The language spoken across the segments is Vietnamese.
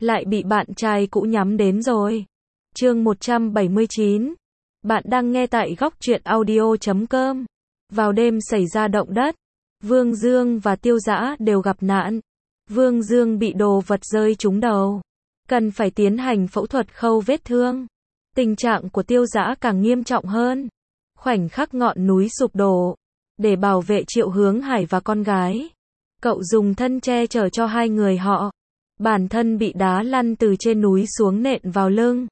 lại bị bạn trai cũ nhắm đến rồi. Chương 179. Bạn đang nghe tại góc truyện audio.com. Vào đêm xảy ra động đất, Vương Dương và Tiêu Dã đều gặp nạn. Vương Dương bị đồ vật rơi trúng đầu, cần phải tiến hành phẫu thuật khâu vết thương. Tình trạng của Tiêu Dã càng nghiêm trọng hơn. Khoảnh khắc ngọn núi sụp đổ, để bảo vệ Triệu Hướng Hải và con gái, cậu dùng thân che chở cho hai người họ. Bản thân bị đá lăn từ trên núi xuống nện vào lưng.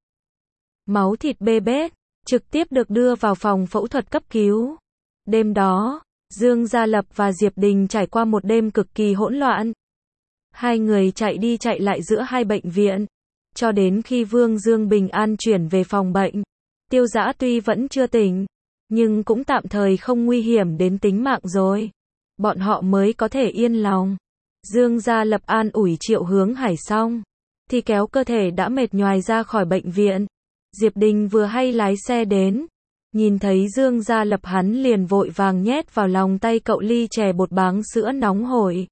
Máu thịt bê bết, trực tiếp được đưa vào phòng phẫu thuật cấp cứu. Đêm đó, Dương Gia Lập và Diệp Đình trải qua một đêm cực kỳ hỗn loạn. Hai người chạy đi chạy lại giữa hai bệnh viện, cho đến khi Vương Dương bình an chuyển về phòng bệnh. Tiêu Dã tuy vẫn chưa tỉnh, nhưng cũng tạm thời không nguy hiểm đến tính mạng rồi. Bọn họ mới có thể yên lòng. Dương Gia Lập an ủi Triệu Hướng Hải xong, thì kéo cơ thể đã mệt nhoài ra khỏi bệnh viện. Diệp Đình vừa hay lái xe đến, nhìn thấy Dương Gia Lập hắn liền vội vàng nhét vào lòng tay cậu ly chè bột báng sữa nóng hổi,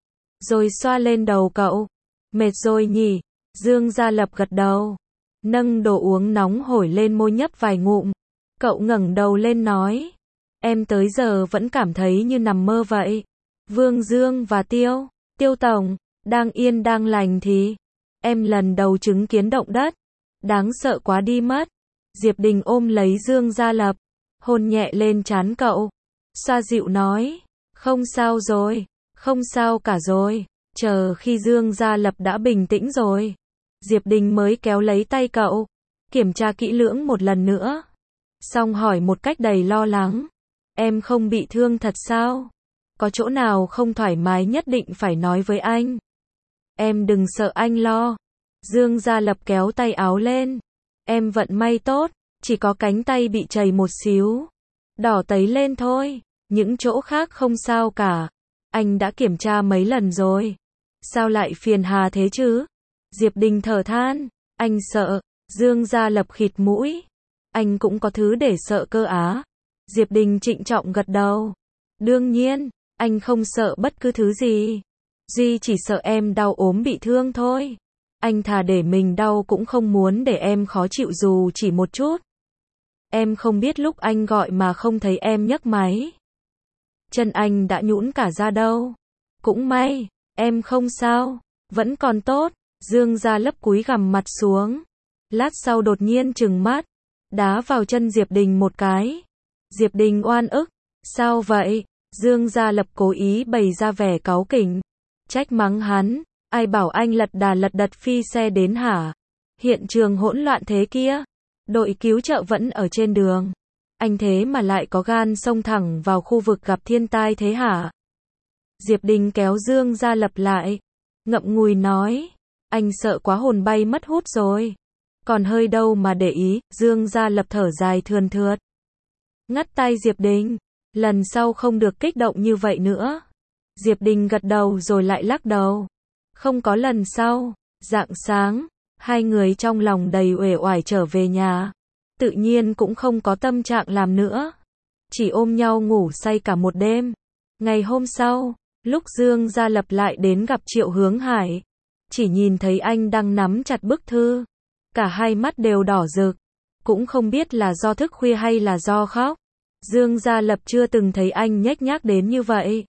rồi xoa lên đầu cậu. Mệt rồi nhỉ? Dương Gia Lập gật đầu, nâng đồ uống nóng hổi lên môi nhấp vài ngụm. Cậu ngẩng đầu lên nói, em tới giờ vẫn cảm thấy như nằm mơ vậy. Vương Dương và Tiêu Tổng, đang yên đang lành thì, em lần đầu chứng kiến động đất, đáng sợ quá đi mất. Diệp Đình ôm lấy Dương Gia Lập, hôn nhẹ lên trán cậu, xoa dịu nói, không sao rồi, không sao cả rồi. Chờ khi Dương Gia Lập đã bình tĩnh rồi, Diệp Đình mới kéo lấy tay cậu, kiểm tra kỹ lưỡng một lần nữa, xong hỏi một cách đầy lo lắng, em không bị thương thật sao? Có chỗ nào không thoải mái nhất định phải nói với anh. Em đừng sợ anh lo. Dương Gia Lập kéo tay áo lên. Em vận may tốt, chỉ có cánh tay bị trầy một xíu, đỏ tấy lên thôi, những chỗ khác không sao cả. Anh đã kiểm tra mấy lần rồi, sao lại phiền hà thế chứ? Diệp Đình thở than, anh sợ. Dương Gia Lập khịt mũi, anh cũng có thứ để sợ cơ á? Diệp Đình trịnh trọng gật đầu, đương nhiên, anh không sợ bất cứ thứ gì, duy chỉ sợ em đau ốm bị thương thôi. Anh thà để mình đau cũng không muốn để em khó chịu dù chỉ một chút. Em không biết lúc anh gọi mà không thấy em nhấc máy, chân anh đã nhũn cả ra đâu. Cũng may, em không sao, vẫn còn tốt. Dương Gia Lập cúi gằm mặt xuống, lát sau đột nhiên trừng mắt, đá vào chân Diệp Đình một cái. Diệp Đình oan ức, sao vậy? Dương Gia Lập cố ý bày ra vẻ cáu kỉnh, trách mắng hắn, ai bảo anh lật đà lật đật phi xe đến hả? Hiện trường hỗn loạn thế kia, đội cứu trợ vẫn ở trên đường, anh thế mà lại có gan xông thẳng vào khu vực gặp thiên tai thế hả? Diệp Đình kéo Dương Gia Lập lại, ngậm ngùi nói, anh sợ quá hồn bay mất hút rồi, còn hơi đâu mà để ý. Dương Gia Lập thở dài thườn thượt, ngắt tay Diệp Đình, lần sau không được kích động như vậy nữa. Diệp Đình gật đầu rồi lại lắc đầu, không có lần sau. Rạng sáng, hai người trong lòng đầy uể oải trở về nhà, tự nhiên cũng không có tâm trạng làm nữa, chỉ ôm nhau ngủ say cả một đêm. Ngày hôm sau, lúc Dương Gia Lập lại đến gặp Triệu Hướng Hải, chỉ nhìn thấy anh đang nắm chặt bức thư, cả hai mắt đều đỏ rực, cũng không biết là do thức khuya hay là do khóc. Dương Gia Lập chưa từng thấy anh nhếch nhác đến như vậy.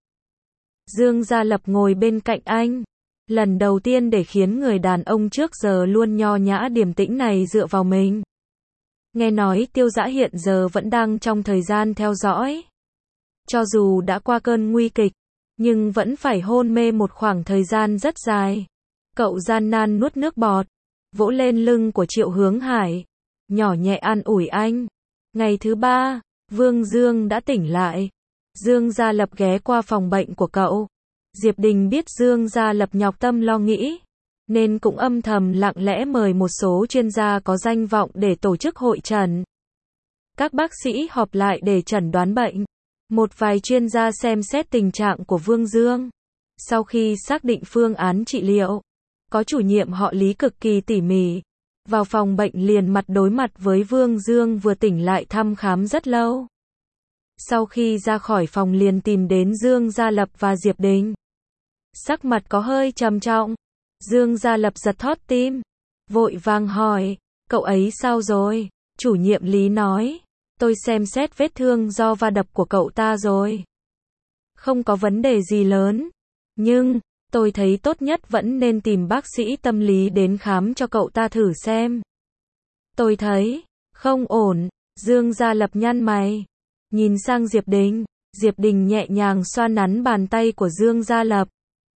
Dương Gia Lập ngồi bên cạnh anh, lần đầu tiên để khiến người đàn ông trước giờ luôn nho nhã điềm tĩnh này dựa vào mình. Nghe nói Tiêu Dã hiện giờ vẫn đang trong thời gian theo dõi. Cho dù đã qua cơn nguy kịch, nhưng vẫn phải hôn mê một khoảng thời gian rất dài. Cậu gian nan nuốt nước bọt, vỗ lên lưng của Triệu Hướng Hải, nhỏ nhẹ an ủi anh. Ngày thứ ba, Vương Dương đã tỉnh lại. Dương Gia Lập ghé qua phòng bệnh của cậu. Diệp Đình biết Dương Gia Lập nhọc tâm lo nghĩ, nên cũng âm thầm lặng lẽ mời một số chuyên gia có danh vọng để tổ chức hội chẩn. Các bác sĩ họp lại để chẩn đoán bệnh. Một vài chuyên gia xem xét tình trạng của Vương Dương. Sau khi xác định phương án trị liệu, có chủ nhiệm họ Lý cực kỳ tỉ mỉ, vào phòng bệnh liền mặt đối mặt với Vương Dương vừa tỉnh lại thăm khám rất lâu. Sau khi ra khỏi phòng liền tìm đến Dương Gia Lập và Diệp Đình. Sắc mặt có hơi trầm trọng, Dương Gia Lập giật thót tim, vội vàng hỏi, cậu ấy sao rồi? Chủ nhiệm Lý nói, tôi xem xét vết thương do va đập của cậu ta rồi. Không có vấn đề gì lớn, nhưng tôi thấy tốt nhất vẫn nên tìm bác sĩ tâm lý đến khám cho cậu ta thử xem. Tôi thấy không ổn. Dương Gia Lập nhăn mày, nhìn sang Diệp Đình. Diệp Đình nhẹ nhàng xoa nắn bàn tay của Dương Gia Lập,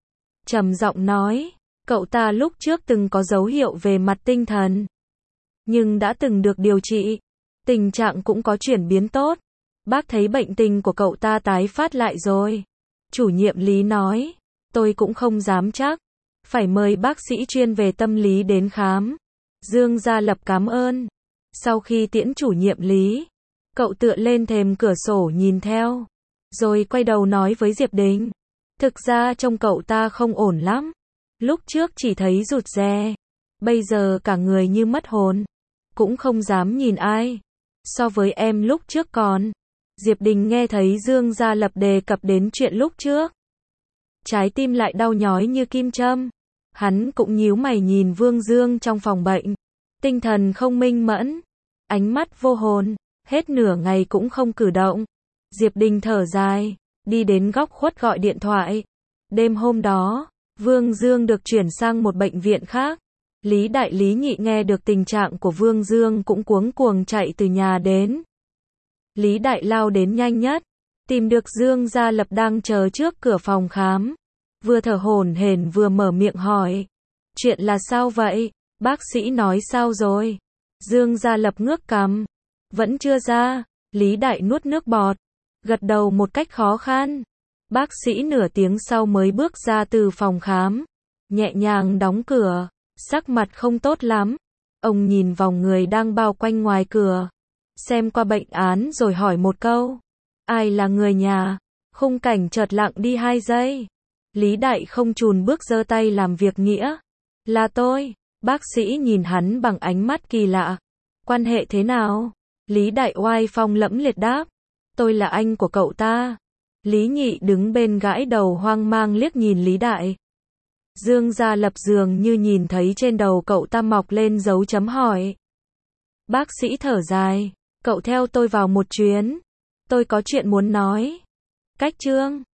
trầm giọng nói, cậu ta lúc trước từng có dấu hiệu về mặt tinh thần, nhưng đã từng được điều trị, tình trạng cũng có chuyển biến tốt. Bác thấy bệnh tình của cậu ta tái phát lại rồi. Chủ nhiệm Lý nói, tôi cũng không dám chắc, phải mời bác sĩ chuyên về tâm lý đến khám. Dương Gia Lập cảm ơn. Sau khi tiễn chủ nhiệm Lý, cậu tựa lên thềm cửa sổ nhìn theo, rồi quay đầu nói với Diệp Đình, thực ra trông cậu ta không ổn lắm. Lúc trước chỉ thấy rụt rè, bây giờ cả người như mất hồn, cũng không dám nhìn ai. So với em lúc trước còn. Diệp Đình nghe thấy Dương Gia Lập đề cập đến chuyện lúc trước, trái tim lại đau nhói như kim châm. Hắn cũng nhíu mày nhìn Vương Dương trong phòng bệnh, tinh thần không minh mẫn, ánh mắt vô hồn, hết nửa ngày cũng không cử động. Diệp Đình thở dài, đi đến góc khuất gọi điện thoại. Đêm hôm đó, Vương Dương được chuyển sang một bệnh viện khác. Lý Đại Lý Nhị nghe được tình trạng của Vương Dương cũng cuống cuồng chạy từ nhà đến. Lý Đại lao đến nhanh nhất, tìm được Dương Gia Lập đang chờ trước cửa phòng khám. Vừa thở hổn hển vừa mở miệng hỏi, chuyện là sao vậy? Bác sĩ nói sao rồi? Dương Gia Lập ngước cằm, vẫn chưa ra. Lý Đại nuốt nước bọt, gật đầu một cách khó khăn. Bác sĩ nửa tiếng sau mới bước ra từ phòng khám, nhẹ nhàng đóng cửa, sắc mặt không tốt lắm. Ông nhìn vòng người đang bao quanh ngoài cửa, xem qua bệnh án rồi hỏi một câu, ai là người nhà? Khung cảnh chợt lặng đi 2 giây. Lý Đại không chùn bước giơ tay làm việc nghĩa, là tôi. Bác sĩ nhìn hắn bằng ánh mắt kỳ lạ, quan hệ thế nào? Lý Đại oai phong lẫm liệt đáp, tôi là anh của cậu ta. Lý Nhị đứng bên gãi đầu hoang mang liếc nhìn Lý Đại. Dương Gia Lập dường như nhìn thấy trên đầu cậu ta mọc lên dấu chấm hỏi. Bác sĩ thở dài, cậu theo tôi vào một chuyến, tôi có chuyện muốn nói. Cách chương